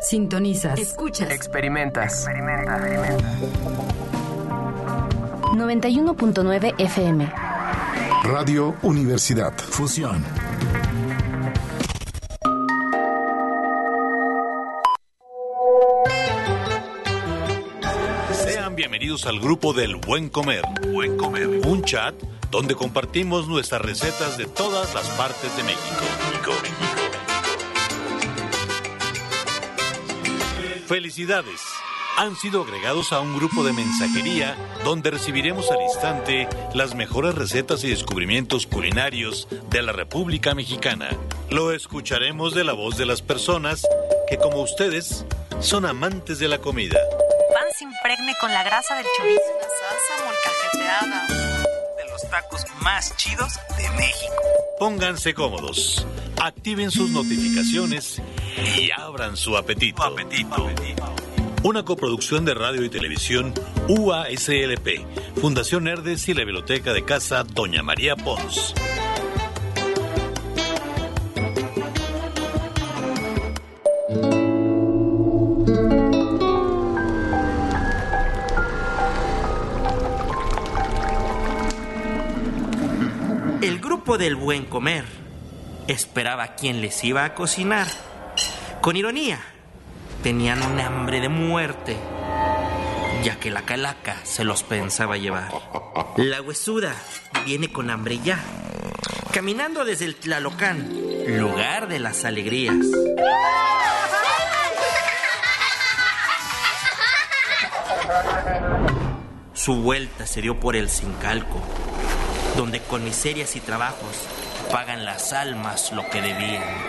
Sintonizas. Escuchas. Experimentas. 91.9 FM. Radio Universidad. Fusión. Sean bienvenidos al grupo del Buen Comer. Buen Comer. Un chat donde compartimos nuestras recetas de todas las partes de México. Felicidades. Han sido agregados a un grupo de mensajería donde recibiremos al instante las mejores recetas y descubrimientos culinarios de la República Mexicana. Lo escucharemos de la voz de las personas que, como ustedes, son amantes de la comida. Pan se impregne con la grasa del chorizo, la salsa molcajeteada, de los tacos más chidos de México. Pónganse cómodos, activen sus notificaciones y abran su apetito. Una coproducción de radio y televisión UASLP, Fundación Herdes y la Biblioteca de Casa Doña María Pons. El grupo del Buen Comer esperaba quién les iba a cocinar. Con ironía, tenían un hambre de muerte, ya que la calaca se los pensaba llevar. La huesuda viene con hambre ya, caminando desde el Tlalocán, lugar de las alegrías. Su vuelta se dio por el Zincalco, donde con miserias y trabajos pagan las almas lo que debían.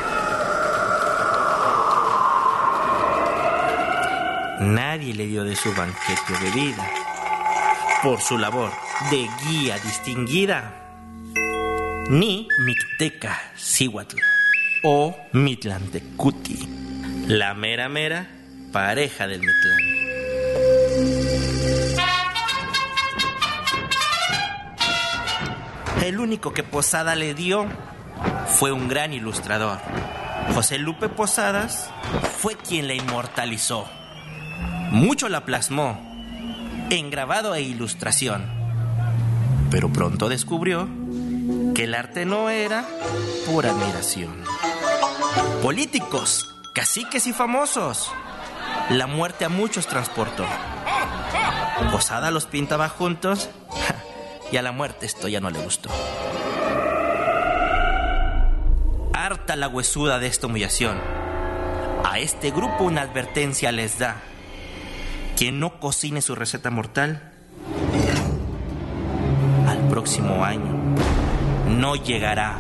Nadie le dio de su banquete o bebida. Por su labor de guía distinguida, ni Mixteca Cihuatl o Mitlantecuti, la mera mera pareja del Mitlán. El único que Posada le dio fue un gran ilustrador. José Lupe Posadas fue quien la inmortalizó. Mucho la plasmó en grabado e ilustración, pero pronto descubrió que el arte no era pura admiración. Políticos, caciques y famosos, la muerte a muchos transportó. Posada los pintaba juntos y a la muerte esto ya no le gustó. Harta la huesuda de esta humillación, a este grupo una advertencia les da: quien no cocine su receta mortal, al próximo año no llegará.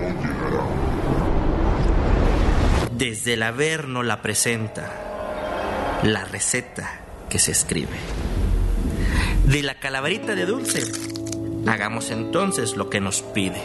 Desde el Averno la presenta la receta que se escribe. De la calaverita de dulce, hagamos entonces lo que nos pide.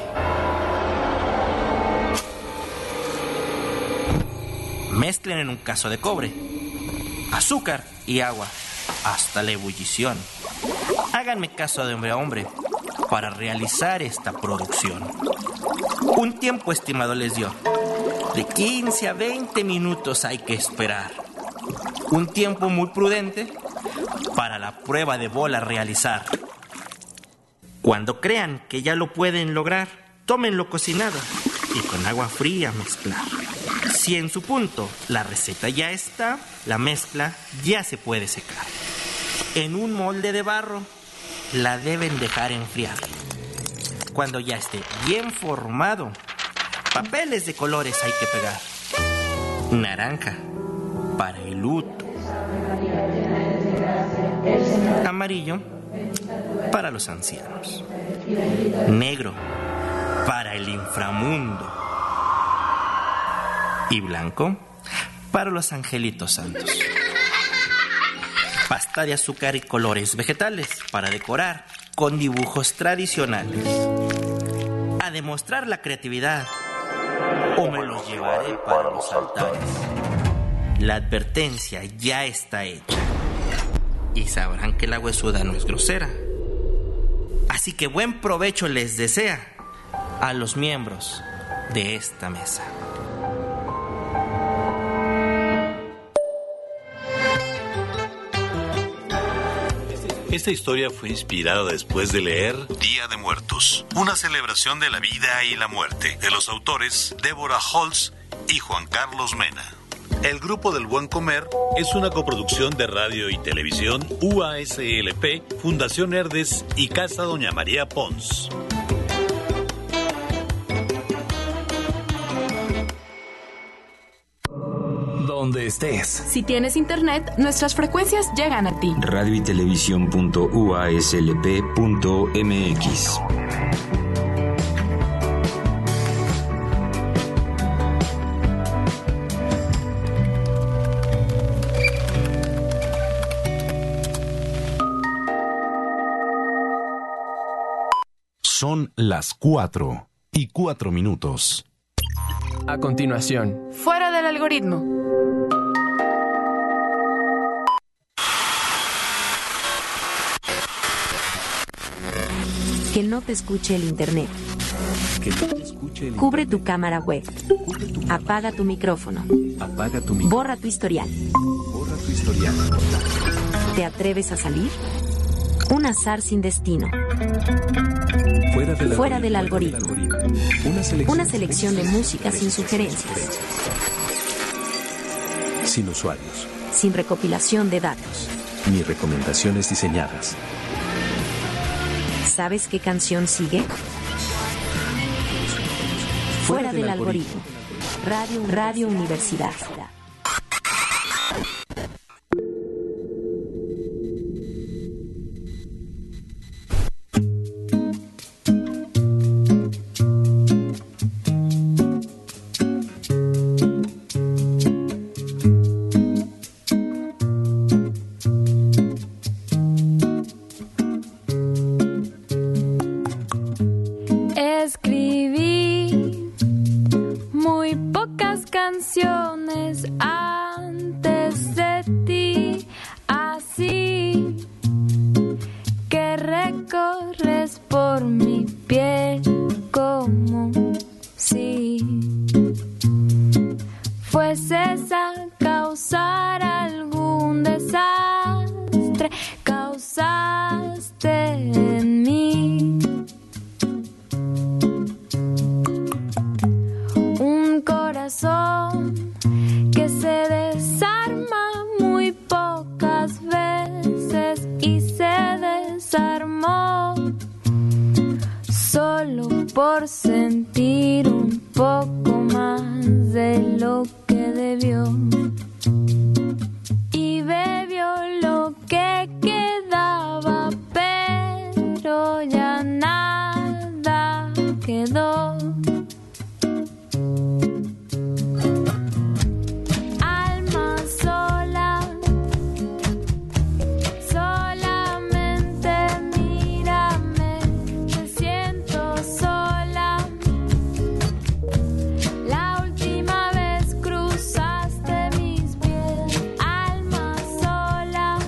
Mezclen en un cazo de cobre azúcar y agua hasta la ebullición. Háganme caso de hombre a hombre para realizar esta producción. Un tiempo estimado les dio. De 15 a 20 minutos hay que esperar. Un tiempo muy prudente para la prueba de bola realizar. Cuando crean que ya lo pueden lograr, tómenlo cocinado y con agua fría mezclar. Si en su punto la receta ya está, la mezcla ya se puede secar. En un molde de barro la deben dejar enfriar. Cuando ya esté bien formado, papeles de colores hay que pegar. Naranja para el luto, amarillo para los ancianos, negro para el inframundo y blanco para los angelitos santos. Pasta de azúcar y colores vegetales para decorar con dibujos tradicionales. A demostrar la creatividad o me los llevaré para los altares. La advertencia ya está hecha y sabrán que la huesuda no es grosera. Así que buen provecho les desea a los miembros de esta mesa. Esta historia fue inspirada después de leer Día de Muertos, una celebración de la vida y la muerte, de los autores Deborah Holtz y Juan Carlos Mena. El Grupo del Buen Comer es una coproducción de radio y televisión UASLP, Fundación Herdes y Casa Doña María Pons. Donde estés. Si tienes internet, nuestras frecuencias llegan a ti. Radio y televisión.uaslp.mx. Son las 4:04. A continuación, Fuera del algoritmo. Que no te escuche el internet. Cubre tu cámara web. Apaga tu micrófono. Borra tu historial. ¿Te atreves a salir? Un azar sin destino. Fuera del algoritmo. Una selección de música sin sugerencias. Sin usuarios. Sin recopilación de datos. Ni recomendaciones diseñadas. ¿Sabes qué canción sigue? Fuera del algoritmo. Radio Universidad. Escribí muy pocas canciones antes de ti, así que recorres por mi piel como si fueses a causar algún desastre, causaste en mí un corazón que se desarma muy pocas veces y se desarmó solo por sentir un poco más de lo que debió y bebió lo que quedaba, pero ya nada quedó. Alma sola, solamente mírame, te siento sola. La última vez cruzaste mis pies. Alma sola,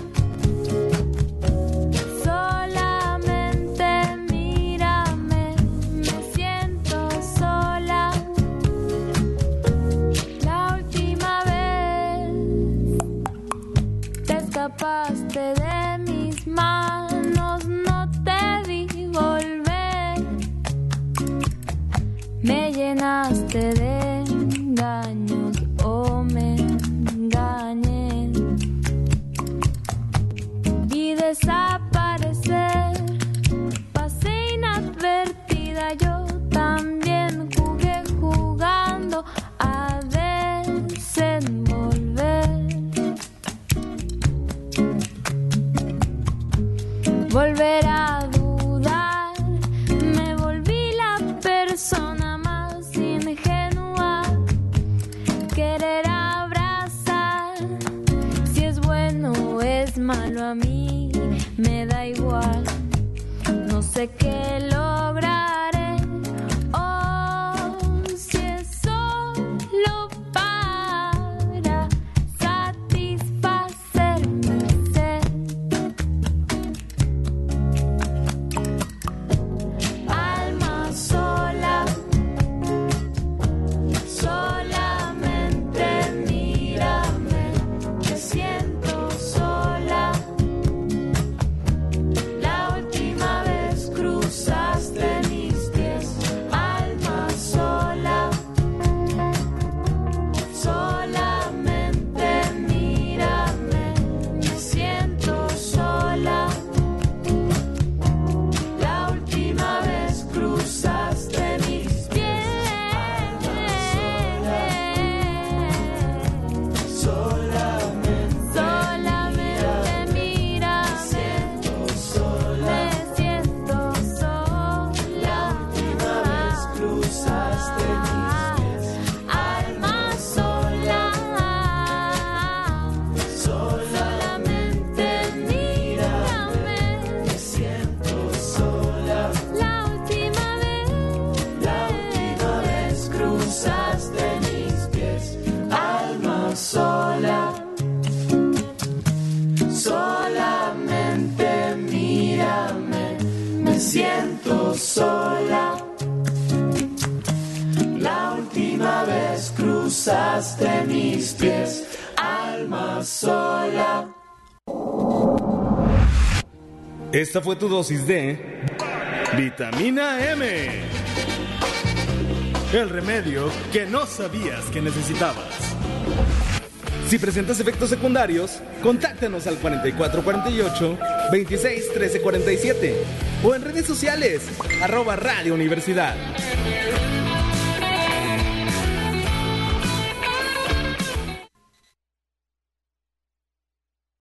solamente mírame, me siento sola. La última vez te escapaste de mis manos, no te vi volver. Me llenaste de engaños o me engañé. Vi desaparecer, pasé inadvertida, yo también jugué jugando a desenvolver. Volver a dudar, me volví la persona más ingenua. Querer abrazar, si es bueno o es malo, a mí me da igual. No sé qué lograré, oh, si es solo para satisfacer mi sed. Alma sola, solamente mírame, te siento sola. vez cruzaste mis pies, alma sola. Esta fue tu dosis de Vitamina M. El remedio que no sabías que necesitabas. Si presentas efectos secundarios, contáctanos al 4448-261347 o en redes sociales @Radio Universidad.